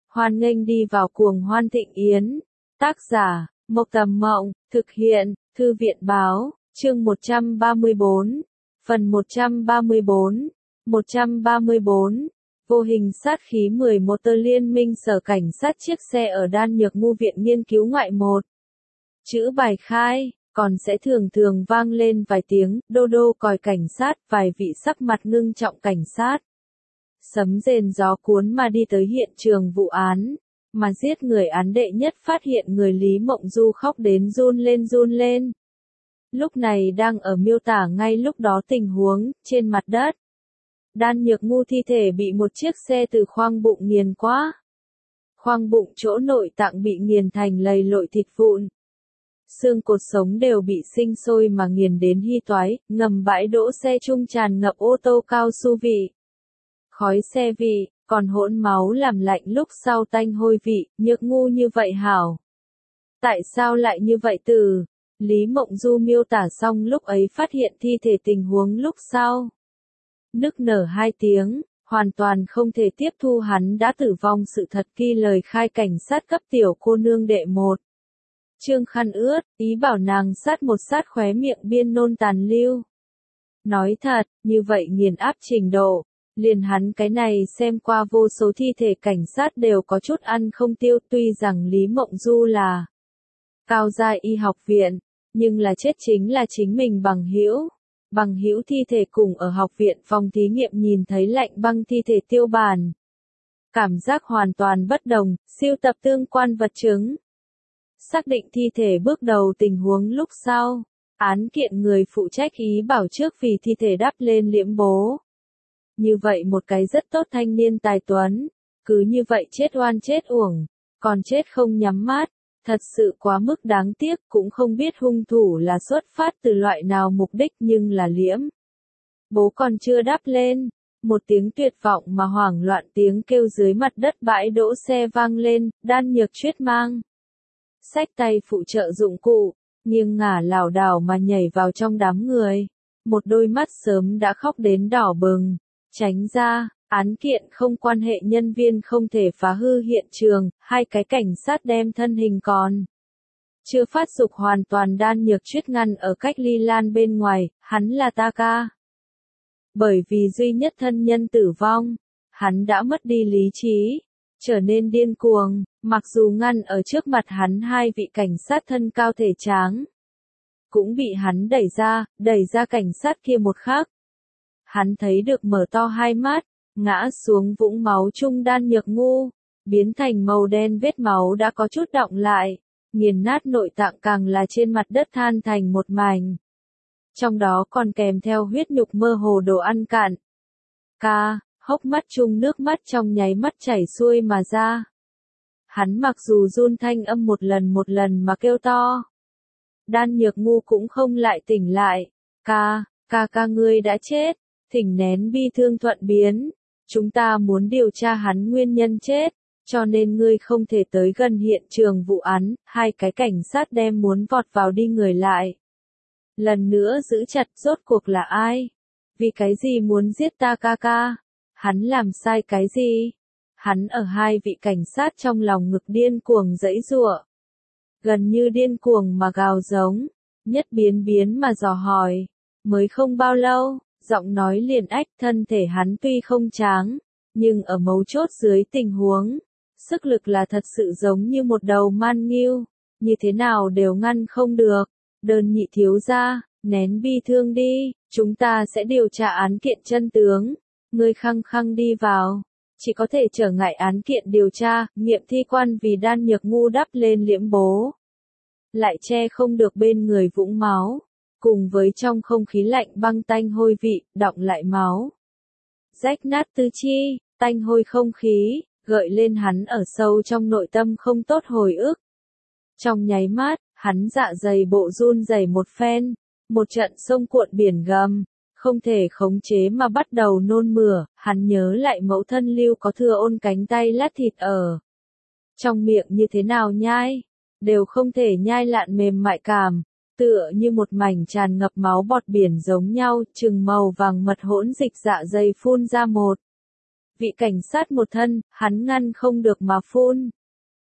Hoan nghênh đi vào cuồng hoan thịnh yến. Tác giả, Mộc Tầm Mộng, thực hiện, Thư viện Báo, chương 134, phần 134, 134. Vô hình sát khí 11 tơ liên minh sở cảnh sát chiếc xe ở Đan Nhược Ngu viện nghiên cứu ngoại 1. Chữ bài khai, còn sẽ thường thường vang lên vài tiếng, đô đô còi cảnh sát, vài vị sắc mặt ngưng trọng cảnh sát. Sấm rền gió cuốn mà đi tới hiện trường vụ án, mà giết người án đệ nhất phát hiện người Lý Mộng Du khóc đến run lên. Lúc này đang ở miêu tả ngay lúc đó tình huống, trên mặt đất. Đan Nhược Ngu thi thể bị một chiếc xe từ khoang bụng nghiền qua. Khoang bụng chỗ nội tạng bị nghiền thành lầy lội thịt vụn. Xương cột sống đều bị sinh sôi mà nghiền đến hy toái, ngầm bãi đỗ xe trung tràn ngập ô tô cao su vị. Khói xe vị, còn hỗn máu làm lạnh lúc sau tanh hôi vị, Nhược Ngu như vậy hảo. Tại sao lại như vậy từ? Lý Mộng Du miêu tả xong lúc ấy phát hiện thi thể tình huống lúc sau. Nức nở 2 tiếng, hoàn toàn không thể tiếp thu hắn đã tử vong sự thật ghi lời khai cảnh sát cấp tiểu cô nương đệ 1. Trương khăn ướt, ý bảo nàng sát một sát khóe miệng biên nôn tàn lưu. Nói thật, như vậy nghiền áp trình độ, liền hắn cái này xem qua vô số thi thể cảnh sát đều có chút ăn không tiêu, tuy rằng Lý Mộng Du là cao giai y học viện, nhưng là chết chính là chính mình bằng hữu. Bằng hữu thi thể cùng ở học viện phòng thí nghiệm nhìn thấy lạnh băng thi thể tiêu bản. Cảm giác hoàn toàn bất đồng, siêu tập tương quan vật chứng. Xác định thi thể bước đầu tình huống lúc sau, án kiện người phụ trách ý bảo trước vì thi thể đắp lên liễm bố. Như vậy một cái rất tốt thanh niên tài tuấn, cứ như vậy chết oan chết uổng, còn chết không nhắm mắt. Thật sự quá mức đáng tiếc, cũng không biết hung thủ là xuất phát từ loại nào mục đích nhưng là liễm. Bố còn chưa đắp lên, một tiếng tuyệt vọng mà hoảng loạn tiếng kêu dưới mặt đất bãi đỗ xe vang lên, Đan Nhược Chuyết mang. Xách tay phụ trợ dụng cụ, nghiêng ngả lảo đảo mà nhảy vào trong đám người. Một đôi mắt sớm đã khóc đến đỏ bừng, tránh ra. Án kiện không quan hệ nhân viên không thể phá hư hiện trường, 2 cái cảnh sát đem thân hình còn chưa phát dục hoàn toàn Đan Nhược Chuyết ngăn ở cách ly lan bên ngoài, hắn là ta ca. Bởi vì duy nhất thân nhân tử vong, hắn đã mất đi lý trí, trở nên điên cuồng, mặc dù ngăn ở trước mặt hắn 2 vị cảnh sát thân cao thể tráng. Cũng bị hắn đẩy ra cảnh sát kia một khắc. Hắn thấy được mở to 2 mắt. Ngã xuống vũng máu chung Đan Nhược Ngu, biến thành màu đen vết máu đã có chút đọng lại, nghiền nát nội tạng càng là trên mặt đất than thành một mảnh. Trong đó còn kèm theo huyết nhục mơ hồ đồ ăn cạn. Hốc mắt chung nước mắt trong nháy mắt chảy xuôi mà ra. Hắn mặc dù run thanh âm một lần mà kêu to. Đan Nhược Ngu cũng không lại tỉnh lại. Ca ngươi đã chết, thỉnh nén bi thương thuận biến. Chúng ta muốn điều tra hắn nguyên nhân chết, cho nên ngươi không thể tới gần hiện trường vụ án. 2 cái cảnh sát đem muốn vọt vào đi người lại. Lần nữa giữ chặt rốt cuộc là ai? Vì cái gì muốn giết ta ca? Hắn làm sai cái gì? Hắn ở 2 vị cảnh sát trong lòng ngực điên cuồng giãy giụa. Gần như điên cuồng mà gào giống, nhất biến mà dò hỏi. Mới không bao lâu. Giọng nói liền ách, thân thể hắn tuy không tráng, nhưng ở mấu chốt dưới tình huống, sức lực là thật sự giống như một đầu man nghiêu, như thế nào đều ngăn không được. Đơn nhị thiếu gia, nén bi thương đi, chúng ta sẽ điều tra án kiện chân tướng. Ngươi khăng đi vào, chỉ có thể trở ngại án kiện điều tra, nghiệm thi quan vì Đan Nhược Ngu đắp lên liễm bố. Lại che không được bên người vũng máu. Cùng với trong không khí lạnh băng tanh hôi vị, đọng lại máu. Rách nát tứ chi, tanh hôi không khí, gợi lên hắn ở sâu trong nội tâm không tốt hồi ức. Trong nháy mắt, hắn dạ dày bộ run rẩy một phen, một trận sông cuộn biển gầm, không thể khống chế mà bắt đầu nôn mửa, hắn nhớ lại mẫu thân lưu có thừa ôn cánh tay lát thịt ở. Trong miệng như thế nào nhai, đều không thể nhai lạn mềm mại cảm. Tựa như một mảnh tràn ngập máu bọt biển giống nhau, chừng màu vàng mật hỗn dịch dạ dày phun ra một Vị cảnh sát một thân, hắn ngăn không được mà phun.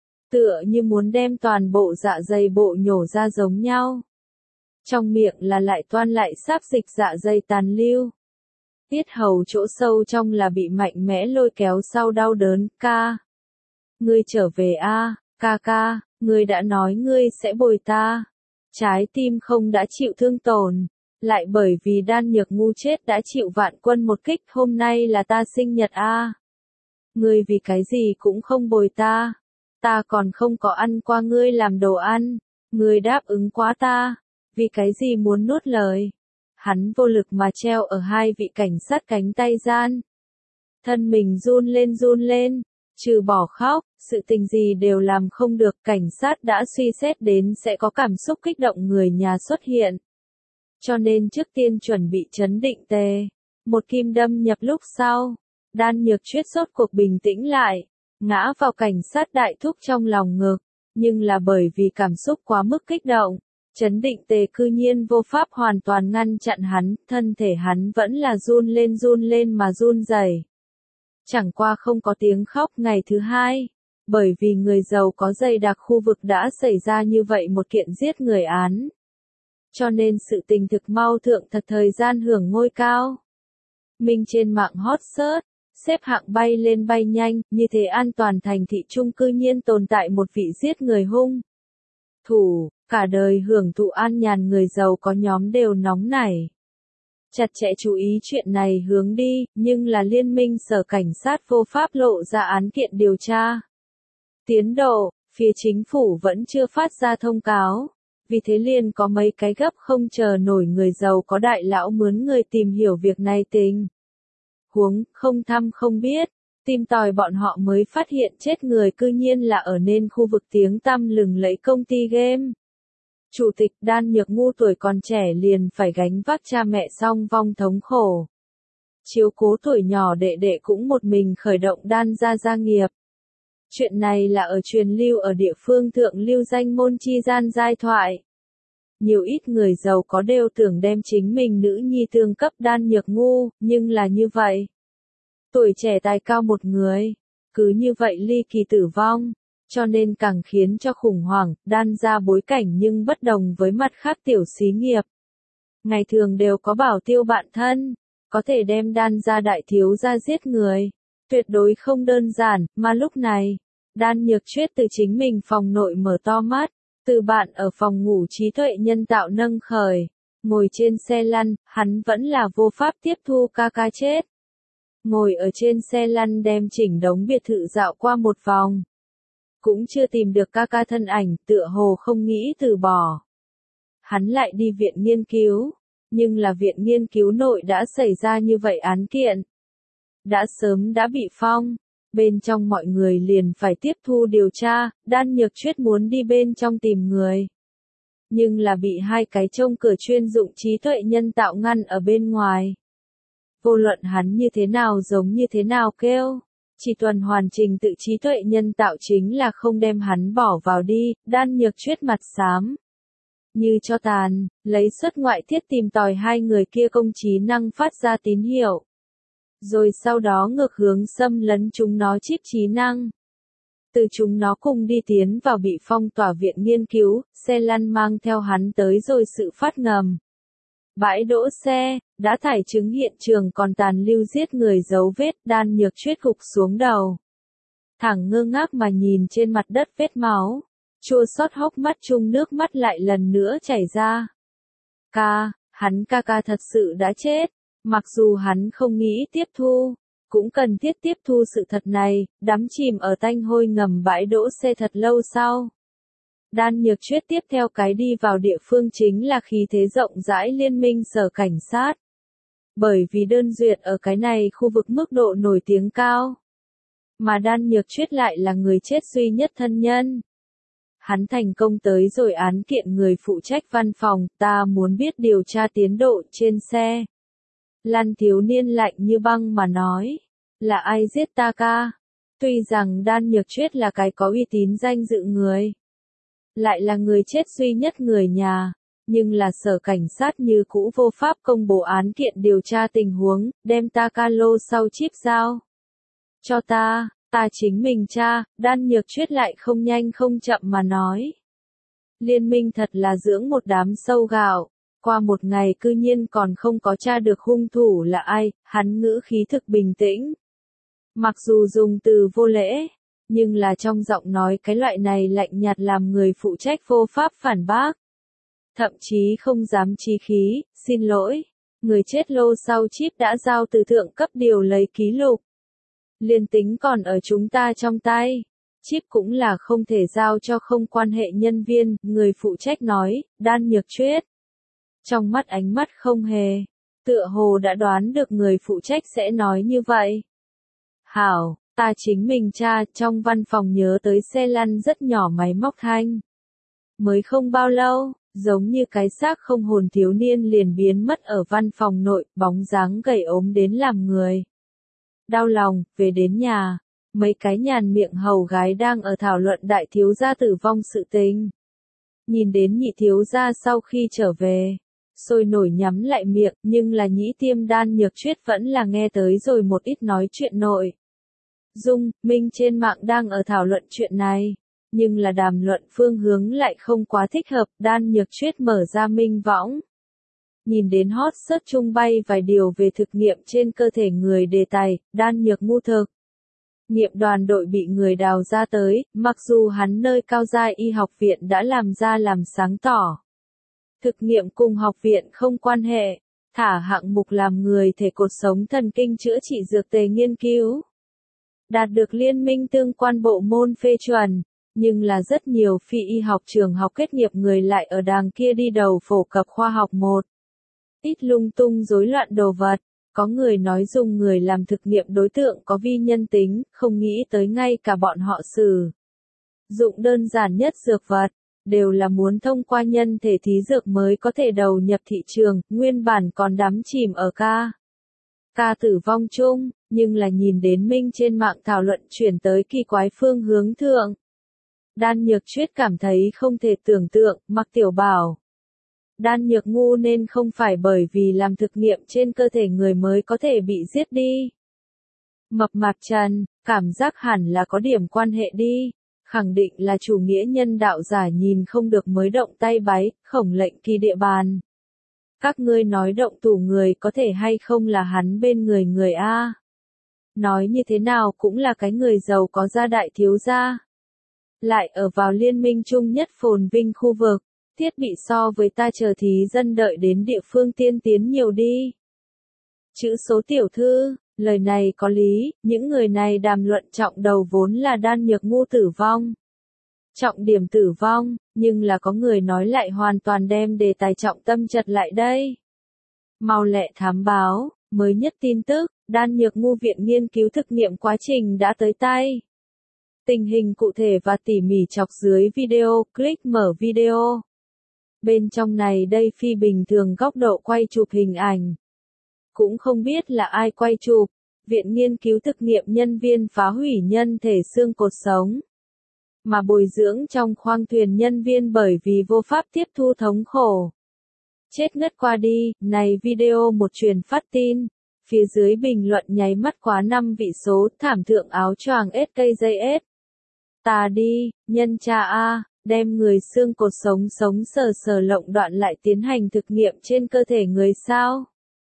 Tựa như muốn đem toàn bộ dạ dày bộ nhổ ra giống nhau. Trong miệng là lại toan lại sáp dịch dạ dày tàn lưu. Tiết hầu chỗ sâu trong là bị mạnh mẽ lôi kéo sau đau đớn. Ca. Ngươi trở về a, ca ca, ngươi đã nói ngươi sẽ bồi ta. Trái tim không đã chịu thương tổn. Lại bởi vì Đan Nhược ngu chết đã chịu vạn quân một kích. Hôm nay là ta sinh nhật a. Ngươi vì cái gì cũng không bồi ta. Ta còn không có ăn qua ngươi làm đồ ăn. Ngươi đáp ứng quá ta. Vì cái gì muốn nuốt lời. Hắn vô lực mà treo ở hai vị cảnh sát cánh tay gian. Thân mình run lên. Trừ bỏ khóc, sự tình gì đều làm không được. Cảnh sát đã suy xét đến sẽ có cảm xúc kích động người nhà xuất hiện. Cho nên trước tiên chuẩn bị trấn định tề. Một kim đâm nhập lúc sau. Đan Nhược Chuyết sốt cuộc bình tĩnh lại. Ngã vào cảnh sát đại thúc trong lòng ngực. Nhưng là bởi vì cảm xúc quá mức kích động. Trấn định tề cư nhiên vô pháp hoàn toàn ngăn chặn hắn. Thân thể hắn vẫn là run lên mà run rẩy. Chẳng qua không có tiếng khóc ngày thứ hai. Bởi vì người giàu có dày đặc khu vực đã xảy ra như vậy một kiện giết người án. Cho nên sự tình thực mau thượng thật thời gian hưởng ngôi cao. Mình trên mạng hot search, xếp hạng bay lên bay nhanh, như thế an toàn thành thị trung cư nhiên tồn tại một vị giết người hung thủ, cả đời hưởng thụ an nhàn người giàu có nhóm đều nóng nảy. Chặt chẽ chú ý chuyện này hướng đi, nhưng là liên minh sở cảnh sát vô pháp lộ ra án kiện điều tra. Tiến độ, phía chính phủ vẫn chưa phát ra thông cáo. Vì thế liền có mấy cái gấp không chờ nổi người giàu có đại lão mướn người tìm hiểu việc này tình. Huống, không thăm không biết, tìm tòi bọn họ mới phát hiện chết người cư nhiên là ở nên khu vực tiếng tăm lừng lẫy công ty game. Chủ tịch Đan Nhược ngu tuổi còn trẻ liền phải gánh vác cha mẹ song vong thống khổ. Chiếu cố tuổi nhỏ đệ đệ cũng một mình khởi động Đan gia nghiệp. Chuyện này là ở truyền lưu ở địa phương thượng lưu danh môn chi gian giai thoại. Nhiều ít người giàu có đều tưởng đem chính mình nữ nhi tương cấp Đan Nhược ngu, nhưng là như vậy. Tuổi trẻ tài cao một người, cứ như vậy ly kỳ tử vong, cho nên càng khiến cho khủng hoảng. Đan gia bối cảnh nhưng bất đồng với mặt khác tiểu xí nghiệp. Ngày thường đều có bảo tiêu bạn thân, có thể đem Đan gia đại thiếu gia giết người. Tuyệt đối không đơn giản, mà lúc này, Đan Nhược Chuyết từ chính mình phòng nội mở to mắt. Từ bạn ở phòng ngủ trí tuệ nhân tạo nâng khởi, ngồi trên xe lăn, hắn vẫn là vô pháp tiếp thu ca ca chết. Ngồi ở trên xe lăn đem chỉnh đống biệt thự dạo qua một vòng. Cũng chưa tìm được ca ca thân ảnh, tựa hồ không nghĩ từ bỏ. Hắn lại đi viện nghiên cứu, nhưng là viện nghiên cứu nội đã xảy ra như vậy án kiện. Đã sớm đã bị phong. Bên trong mọi người liền phải tiếp thu điều tra, Đan Nhược Chuyết muốn đi bên trong tìm người. Nhưng là bị hai cái trông cửa chuyên dụng trí tuệ nhân tạo ngăn ở bên ngoài. Vô luận hắn như thế nào giống như thế nào kêu. Chỉ tuần hoàn trình tự trí tuệ nhân tạo chính là không đem hắn bỏ vào đi. Đan Nhược Chuyết mặt xám như cho tàn, lấy xuất ngoại thiết tìm tòi hai người kia công trí năng phát ra tín hiệu. Rồi sau đó ngược hướng xâm lấn chúng nó chip trí năng. Từ chúng nó cùng đi tiến vào bị phong tỏa viện nghiên cứu, xe lăn mang theo hắn tới rồi sự phát ngầm. Bãi đỗ xe, đã thải chứng hiện trường còn tàn lưu giết người dấu vết. Đan Nhược Chuyết gục xuống đầu. Thẳng ngơ ngác mà nhìn trên mặt đất vết máu. Chua xót hốc mắt chung nước mắt lại lần nữa chảy ra. Hắn ca ca thật sự đã chết. Mặc dù hắn không nghĩ tiếp thu, cũng cần thiết tiếp thu sự thật này, đắm chìm ở tanh hôi ngầm bãi đỗ xe thật lâu sau. Đan Nhược Chuyết tiếp theo cái đi vào địa phương chính là khí thế rộng rãi liên minh sở cảnh sát. Bởi vì đơn duyệt ở cái này khu vực mức độ nổi tiếng cao. Mà Đan Nhược Chuyết lại là người chết duy nhất thân nhân. Hắn thành công tới rồi án kiện người phụ trách văn phòng, ta muốn biết điều tra tiến độ trên xe. Lăn thiếu niên lạnh như băng mà nói, là ai giết ta ca? Tuy rằng Đan Nhược Chuyết là cái có uy tín danh dự người, lại là người chết duy nhất người nhà, nhưng là sở cảnh sát như cũ vô pháp công bố án kiện điều tra tình huống, đem ta ca lô sau chip giao. Cho ta chính mình tra, Đan Nhược Chuyết lại không nhanh không chậm mà nói. Liên minh thật là dưỡng một đám sâu gạo, qua một ngày cư nhiên còn không có tra được hung thủ là ai, hắn ngữ khí thực bình tĩnh. Mặc dù dùng từ vô lễ, nhưng là trong giọng nói cái loại này lạnh nhạt làm người phụ trách vô pháp phản bác. Thậm chí không dám chí khí, xin lỗi, người chết lô sau chip đã giao từ thượng cấp điều lấy ký lục. Liên tính còn ở chúng ta trong tay, chip cũng là không thể giao cho không quan hệ nhân viên, người phụ trách nói, Đan Nhược Chuyết. Trong mắt ánh mắt không hề, tựa hồ đã đoán được người phụ trách sẽ nói như vậy. Hảo, ta chính mình tra, trong văn phòng nhớ tới xe lăn rất nhỏ máy móc thanh. Mới không bao lâu, giống như cái xác không hồn thiếu niên liền biến mất ở văn phòng nội, bóng dáng gầy ốm đến làm người đau lòng. Về đến nhà, mấy cái nhàn miệng hầu gái đang ở thảo luận đại thiếu gia tử vong sự tình. Nhìn đến nhị thiếu gia sau khi trở về, sôi nổi nhắm lại miệng, nhưng là nhĩ tiêm Đan Nhược Chuyết vẫn là nghe tới rồi một ít nói chuyện nội dung, minh trên mạng đang ở thảo luận chuyện này, nhưng là đàm luận phương hướng lại không quá thích hợp. Đan Nhược Chuyết mở ra minh võng, nhìn đến hot search chung bay vài điều về thực nghiệm trên cơ thể người đề tài, Đan Nhược ngu thực nghiệm đoàn đội bị người đào ra tới, mặc dù hắn nơi cao giai y học viện đã làm ra làm sáng tỏ. Thực nghiệm cùng học viện không quan hệ, thả hạng mục làm người thể cột sống thần kinh chữa trị dược tề nghiên cứu. Đạt được liên minh tương quan bộ môn phê chuẩn, nhưng là rất nhiều phi y học trường học kết nghiệp người lại ở đàng kia đi đầu phổ cập khoa học một ít lung tung rối loạn đồ vật. Có người nói dùng người làm thực nghiệm đối tượng có vi nhân tính, không nghĩ tới ngay cả bọn họ sử dụng đơn giản nhất dược vật, đều là muốn thông qua nhân thể thí dược mới có thể đầu nhập thị trường, nguyên bản còn đắm chìm ở ca tử vong chung, nhưng là nhìn đến minh trên mạng thảo luận chuyển tới kỳ quái phương hướng thượng. Đan Nhược Chuyết cảm thấy không thể tưởng tượng, Mặc Tiểu Bảo. Đan Nhược ngu nên không phải bởi vì làm thực nghiệm trên cơ thể người mới có thể bị giết đi. Mập mạp Trần, cảm giác hẳn là có điểm quan hệ đi, khẳng định là chủ nghĩa nhân đạo giả nhìn không được mới động tay bái, khổng lệnh kỳ địa bàn. Các ngươi nói động thủ người có thể hay không là hắn bên người A. Nói như thế nào cũng là cái người giàu có gia đại thiếu gia. Lại ở vào liên minh chung nhất phồn vinh khu vực. Thiết bị so với ta chờ thí dân đợi đến địa phương tiên tiến nhiều đi. Chữ số tiểu thư, lời này có lý, những người này đàm luận trọng đầu vốn là Đan Nhược ngu tử vong. Trọng điểm tử vong, nhưng là có người nói lại hoàn toàn đem đề tài trọng tâm chật lại đây. Mau lẹ thám báo, mới nhất tin tức, Đan Nhược ngu viện nghiên cứu thực nghiệm quá trình đã tới tay. Tình hình cụ thể và tỉ mỉ chọc dưới video, click mở video. Bên trong này đây phi bình thường góc độ quay chụp hình ảnh. Cũng không biết là ai quay chụp, viện nghiên cứu thực nghiệm nhân viên phá hủy nhân thể xương cột sống. Mà bồi dưỡng trong khoang thuyền nhân viên bởi vì vô pháp tiếp thu thống khổ. Chết ngất qua đi, này video một truyền phát tin. Phía dưới bình luận nháy mắt quá 5 vị số, thảm thượng áo choàng SKJS. Ta đi, nhân cha A. Đem người xương cột sống sờ lộng đoạn lại tiến hành thực nghiệm trên cơ thể người sao?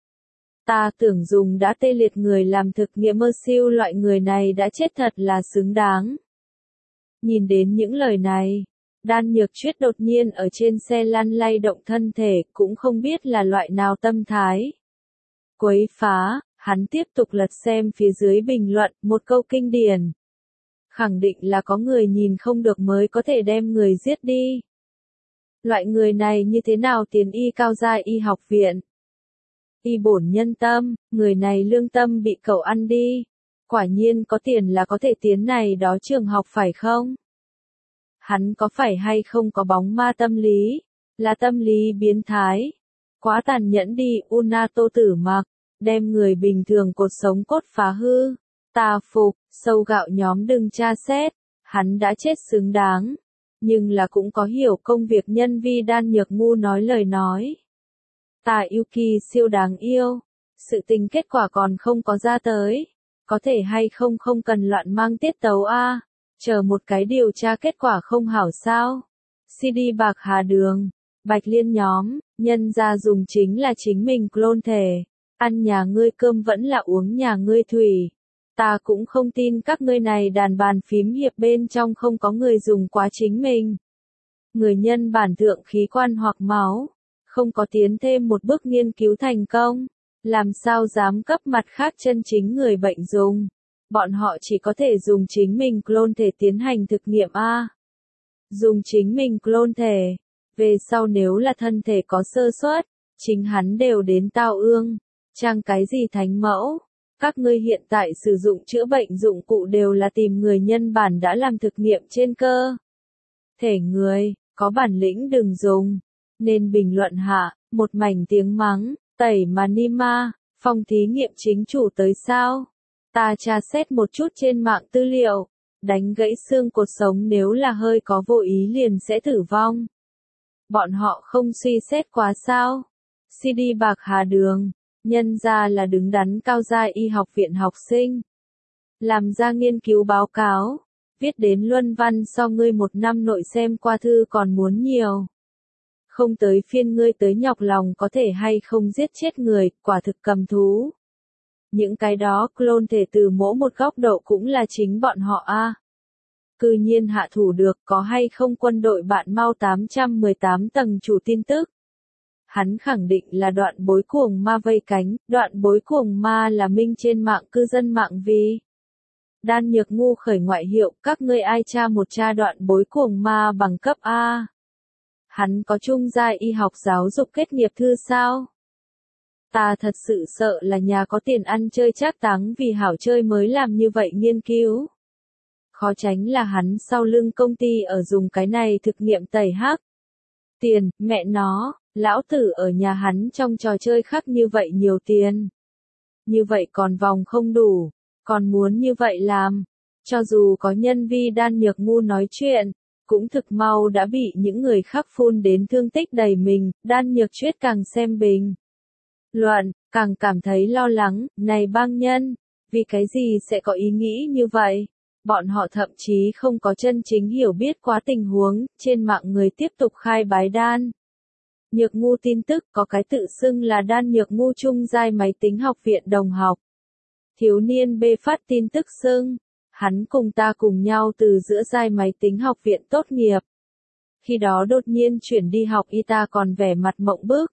Ta tưởng dùng đã tê liệt người làm thực nghiệm mơ siêu loại người này đã chết thật là xứng đáng. Nhìn đến những lời này, Đan Nhược Chuyết đột nhiên ở trên xe lăn lay động thân thể, cũng không biết là loại nào tâm thái. Quấy phá, hắn tiếp tục lật xem phía dưới bình luận, một câu kinh điển. Khẳng định là có người nhìn không được mới có thể đem người giết đi. Loại người này như thế nào tiến y cao giai y học viện? Y bổn nhân tâm, người này lương tâm bị cậu ăn đi. Quả nhiên có tiền là có thể tiến này đó trường học phải không? Hắn có phải hay không có bóng ma tâm lý? Là tâm lý biến thái. Quá tàn nhẫn đi, Unato Tử Mặc, đem người bình thường cột sống cốt phá hư. Ta phục, sâu gạo nhóm đừng tra xét, hắn đã chết xứng đáng. Nhưng là cũng có hiểu công việc nhân vi Đan Nhược ngu nói lời nói. Ta Yuki siêu đáng yêu. Sự tình kết quả còn không có ra tới. Có thể hay không không cần loạn mang tiết tấu a. Chờ một cái điều tra kết quả không hảo sao. CD bạc hà đường, Bạch Liên nhóm, nhân ra dùng chính là chính mình clone thể. Ăn nhà ngươi cơm vẫn là uống nhà ngươi thủy. Ta cũng không tin các ngươi này đàn bàn phím hiệp bên trong không có người dùng quá chính mình. Người nhân bản thượng khí quan hoặc máu, không có tiến thêm một bước nghiên cứu thành công, làm sao dám cấp mặt khác chân chính người bệnh dùng. Bọn họ chỉ có thể dùng chính mình clone thể tiến hành thực nghiệm A. Dùng chính mình clone thể, về sau nếu là thân thể có sơ suất, chính hắn đều đến tao ương. Trang cái gì thánh mẫu? Các ngươi hiện tại sử dụng chữa bệnh dụng cụ đều là tìm người nhân bản đã làm thực nghiệm trên cơ thể người, có bản lĩnh đừng dùng. Nên bình luận hạ, một mảnh tiếng mắng, tẩy mà ni ma, phòng thí nghiệm chính chủ tới sao? Ta tra xét một chút trên mạng tư liệu, đánh gãy xương cột sống nếu là hơi có vô ý liền sẽ tử vong. Bọn họ không suy xét quá sao? CD bạc hà đường, nhân ra là đứng đắn cao giai y học viện học sinh. Làm ra nghiên cứu báo cáo, viết đến luân văn so ngươi một năm nội xem qua thư còn muốn nhiều. Không tới phiên ngươi tới nhọc lòng có thể hay không giết chết người, quả thực cầm thú. Những cái đó clone thể từ mỗi một góc độ cũng là chính bọn họ a. Cư nhiên hạ thủ được, có hay không quân đội bạn mau 818 tầng chủ tin tức. Hắn khẳng định là đoạn bối cuồng ma vây cánh, đoạn bối cuồng ma là minh trên mạng cư dân mạng vì. Đan Nhược Ngu khởi ngoại hiệu, các ngươi ai tra một tra đoạn bối cuồng ma bằng cấp A. Hắn có trung giai y học giáo dục kết nghiệp thư sao? Ta thật sự sợ là nhà có tiền ăn chơi trác táng vì hảo chơi mới làm như vậy nghiên cứu. Khó tránh là hắn sau lưng công ty ở dùng cái này thực nghiệm tẩy hắc. Tiền, mẹ nó, lão tử ở nhà hắn trong trò chơi khác như vậy nhiều tiền. Như vậy còn vòng không đủ, còn muốn như vậy làm. Cho dù có nhân vi Đan Nhược Ngu nói chuyện, cũng thực mau đã bị những người khác phun đến thương tích đầy mình, Đan Nhược Chuyết càng xem bình luận, càng cảm thấy lo lắng, này bang nhân, vì cái gì sẽ có ý nghĩ như vậy? Bọn họ thậm chí không có chân chính hiểu biết quá tình huống, trên mạng người tiếp tục khai bái Đan Nhược Ngu tin tức có cái tự xưng là Đan Nhược Ngu trung giai máy tính học viện đồng học. Thiếu niên B phát tin tức xưng, hắn cùng ta cùng nhau từ giữa giai máy tính học viện tốt nghiệp. Khi đó đột nhiên chuyển đi học y ta còn vẻ mặt mộng bức.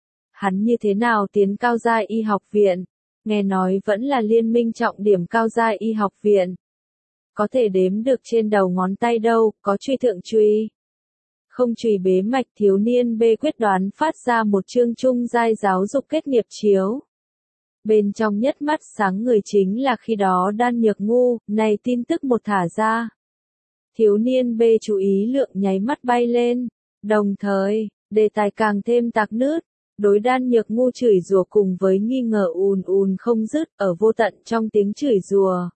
Hắn như thế nào tiến cao giai y học viện? Nghe nói vẫn là liên minh trọng điểm cao giai y học viện. Có thể đếm được trên đầu ngón tay đâu, có truy thượng truy. Không truy bế mạch thiếu niên B quyết đoán phát ra một chương trung giai giáo dục kết nghiệp chiếu. Bên trong nhất mắt sáng người chính là khi đó Đan Nhược Ngu, này tin tức một thả ra. Thiếu niên B chú ý lượng nháy mắt bay lên, đồng thời, đề tài càng thêm tạc nứt, đối Đan Nhược Ngu chửi rủa cùng với nghi ngờ ùn ùn không dứt ở vô tận trong tiếng chửi rủa.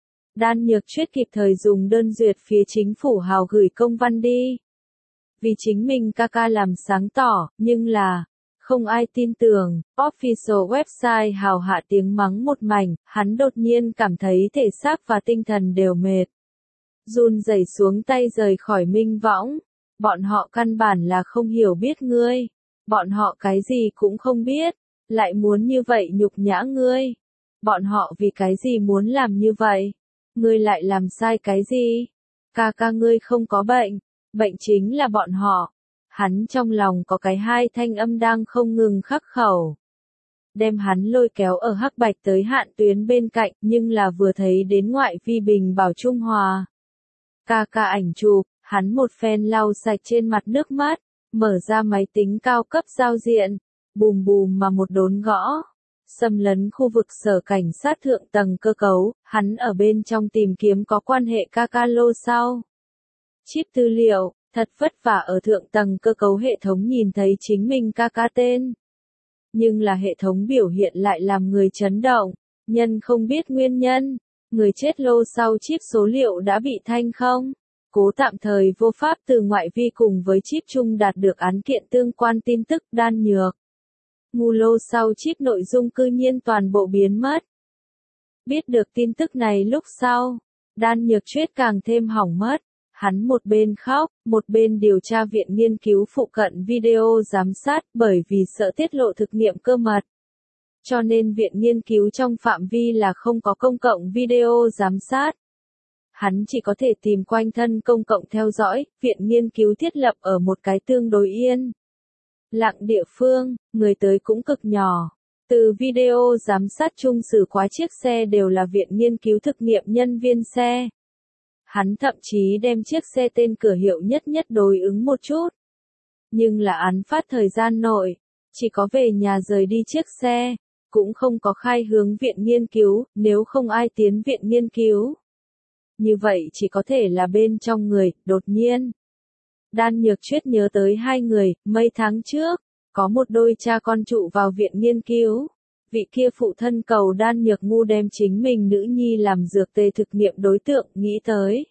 Đan Nhược Chuyết kịp thời dùng đơn duyệt phía chính phủ hào gửi công văn đi. Vì chính mình ca làm sáng tỏ, nhưng là không ai tin tưởng, official website hào hạ tiếng mắng một mảnh, hắn đột nhiên cảm thấy thể xác và tinh thần đều mệt. Run rẩy xuống tay rời khỏi minh võng, bọn họ căn bản là không hiểu biết ngươi, bọn họ cái gì cũng không biết, lại muốn như vậy nhục nhã ngươi. Bọn họ vì cái gì muốn làm như vậy? Ngươi lại làm sai cái gì? Ca ngươi không có bệnh, bệnh chính là bọn họ. Hắn trong lòng có cái hai thanh âm đang không ngừng khắc khẩu. Đem hắn lôi kéo ở hắc bạch tới hạn tuyến bên cạnh, nhưng là vừa thấy đến ngoại vi bình bảo Trung Hòa. Ca ảnh chụp, hắn một phen lau sạch trên mặt nước mắt, mở ra máy tính cao cấp giao diện, bùm bùm mà một đốn gõ. Xâm lấn khu vực sở cảnh sát thượng tầng cơ cấu, hắn ở bên trong tìm kiếm có quan hệ ca lô sau. Chip tư liệu. Thật vất vả ở thượng tầng cơ cấu hệ thống nhìn thấy chính mình ca tên. Nhưng là hệ thống biểu hiện lại làm người chấn động, nhân không biết nguyên nhân, người chết lô sau chip số liệu đã bị thanh không. Cố tạm thời vô pháp từ ngoại vi cùng với chip chung đạt được án kiện tương quan tin tức Đan Nhược Ngu lô sau chip nội dung cư nhiên toàn bộ biến mất. Biết được tin tức này lúc sau, Đan Nhược Chuyết càng thêm hỏng mất. Hắn một bên khóc, một bên điều tra viện nghiên cứu phụ cận video giám sát bởi vì sợ tiết lộ thực nghiệm cơ mật. Cho nên viện nghiên cứu trong phạm vi là không có công cộng video giám sát. Hắn chỉ có thể tìm quanh thân công cộng theo dõi, viện nghiên cứu thiết lập ở một cái tương đối yên lặng địa phương, người tới cũng cực nhỏ. Từ video giám sát chung xử quá chiếc xe đều là viện nghiên cứu thực nghiệm nhân viên xe. Hắn thậm chí đem chiếc xe tên cửa hiệu nhất nhất đối ứng một chút. Nhưng là án phát thời gian nội, chỉ có về nhà rời đi chiếc xe, cũng không có khai hướng viện nghiên cứu, nếu không ai tiến viện nghiên cứu. Như vậy chỉ có thể là bên trong người, đột nhiên. Đan Nhược Chuyết nhớ tới hai người, mấy tháng trước, có một đôi cha con trụ vào viện nghiên cứu. Vị kia phụ thân cầu Đan Nhược Ngu đem chính mình nữ nhi làm dược tề thực nghiệm đối tượng, nghĩ tới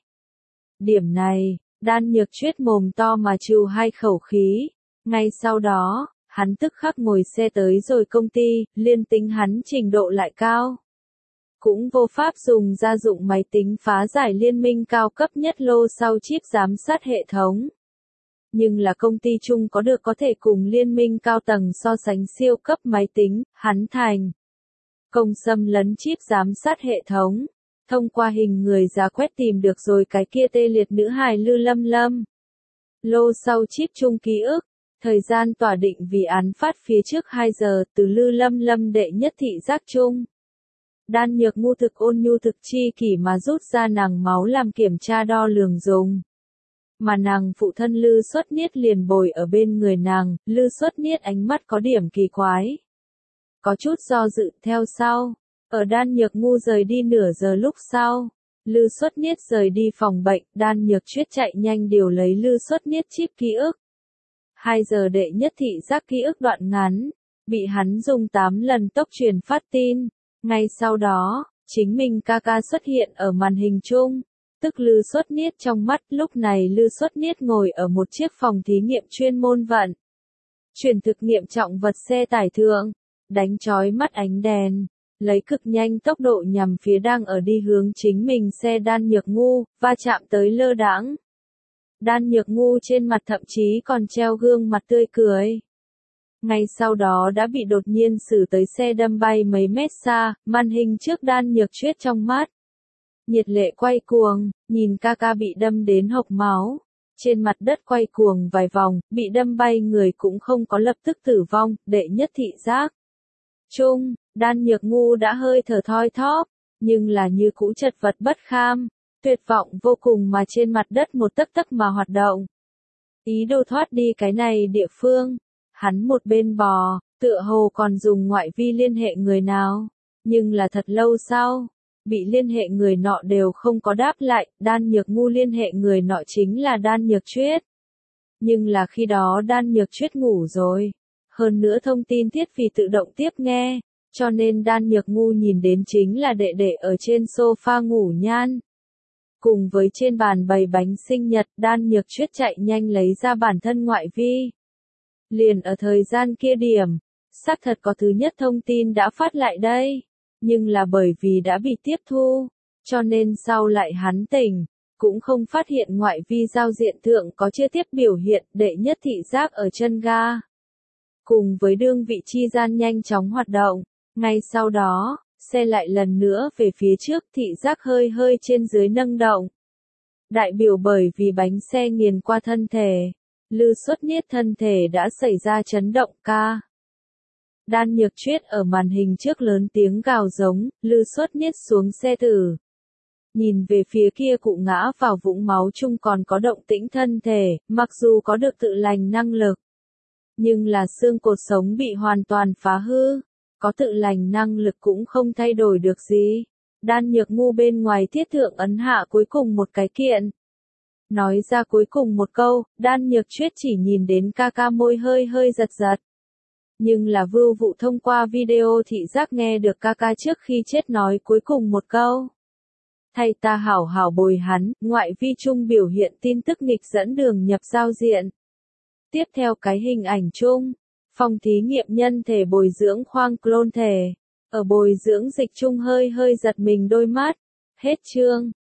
điểm này, Đan Nhược Chuyết mồm to mà trừ hai khẩu khí. Ngay sau đó, hắn tức khắc ngồi xe tới rồi công ty, liên tính hắn trình độ lại cao. Cũng vô pháp dùng gia dụng máy tính phá giải liên minh cao cấp nhất lô sau chip giám sát hệ thống. Nhưng là công ty chung có được có thể cùng liên minh cao tầng so sánh siêu cấp máy tính, hắn thành công xâm lấn chip giám sát hệ thống. Thông qua hình người giá quét tìm được rồi cái kia tê liệt nữ hài Lư Lâm Lâm. Lô sau chip chung ký ức, thời gian tỏa định vì án phát phía trước 2 giờ từ Lư Lâm Lâm đệ nhất thị giác chung. Đan Nhược Ngu thực ôn nhu thực chi kỷ mà rút ra nàng máu làm kiểm tra đo lường dùng. Mà nàng phụ thân Lư Xuất Niết liền bồi ở bên người nàng, Lư Xuất Niết ánh mắt có điểm kỳ quái. Có chút do dự theo sau. Ở Đan Nhược Ngu rời đi nửa giờ lúc sau, Lư Xuất Niết rời đi phòng bệnh, Đan Nhược Chuyết chạy nhanh điều lấy Lư Xuất Niết chip ký ức. 2 giờ đệ nhất thị giác ký ức đoạn ngắn, bị hắn dùng 8 lần tốc truyền phát tin. Ngay sau đó, chính mình ca ca xuất hiện ở màn hình chung, tức Lư Xuất Niết trong mắt. Lúc này Lư Xuất Niết ngồi ở một chiếc phòng thí nghiệm chuyên môn vận chuyển thực nghiệm trọng vật xe tải thượng, đánh chói mắt ánh đèn. Lấy cực nhanh tốc độ nhằm phía đang ở đi hướng chính mình xe Đan Nhược Ngu, va chạm tới lơ đãng. Đan Nhược Ngu trên mặt thậm chí còn treo gương mặt tươi cười. Ngay sau đó đã bị đột nhiên xử tới xe đâm bay mấy mét xa, màn hình trước Đan Nhược Chuyết trong mắt. Nhiệt lệ quay cuồng, nhìn ca ca bị đâm đến hộc máu. Trên mặt đất quay cuồng vài vòng, bị đâm bay người cũng không có lập tức tử vong, đệ nhất thị giác. Chung, Đan Nhược Ngu đã hơi thở thoi thóp, nhưng là như cũ chật vật bất kham, tuyệt vọng vô cùng mà trên mặt đất một tấc tấc mà hoạt động. Ý đồ thoát đi cái này địa phương, hắn một bên bò, tựa hồ còn dùng ngoại vi liên hệ người nào, nhưng là thật lâu sau, bị liên hệ người nọ đều không có đáp lại, Đan Nhược Ngu liên hệ người nọ chính là Đan Nhược Chuyết. Nhưng là khi đó Đan Nhược Chuyết ngủ rồi. Hơn nữa thông tin thiết vì tự động tiếp nghe, cho nên Đan Nhược Ngu nhìn đến chính là đệ đệ ở trên sofa ngủ nhan. Cùng với trên bàn bày bánh sinh nhật, Đan Nhược Chuyết chạy nhanh lấy ra bản thân ngoại vi. Liền ở thời gian kia điểm, xác thật có thứ nhất thông tin đã phát lại đây, nhưng là bởi vì đã bị tiếp thu, cho nên sau lại hắn tỉnh, cũng không phát hiện ngoại vi giao diện thượng có chưa tiếp biểu hiện đệ nhất thị giác ở chân ga. Cùng với đương vị chi gian nhanh chóng hoạt động, ngay sau đó, xe lại lần nữa về phía trước, thị giác hơi hơi trên dưới nâng động. Đại biểu bởi vì bánh xe nghiền qua thân thể, Lư Xuất Niết thân thể đã xảy ra chấn động ca. Đan Nhược Chuyết ở màn hình trước lớn tiếng gào giống, Lư Xuất Niết xuống xe thử. Nhìn về phía kia cụ ngã vào vũng máu chung còn có động tĩnh thân thể, mặc dù có được tự lành năng lực. Nhưng là xương cột sống bị hoàn toàn phá hư, có tự lành năng lực cũng không thay đổi được gì. Đan Nhược Ngu bên ngoài thiết thượng ấn hạ cuối cùng một cái kiện. Nói ra cuối cùng một câu, Đan Nhược Chuyết chỉ nhìn đến ca ca môi hơi hơi giật giật. Nhưng là vưu vụ thông qua video thị giác nghe được ca ca trước khi chết nói cuối cùng một câu. Thay ta hảo hảo bồi hắn, ngoại vi chung biểu hiện tin tức nghịch dẫn đường nhập giao diện. Tiếp theo cái hình ảnh chung, phòng thí nghiệm nhân thể bồi dưỡng khoang clone thể. Ở bồi dưỡng dịch trung hơi hơi giật mình đôi mắt. Hết chương.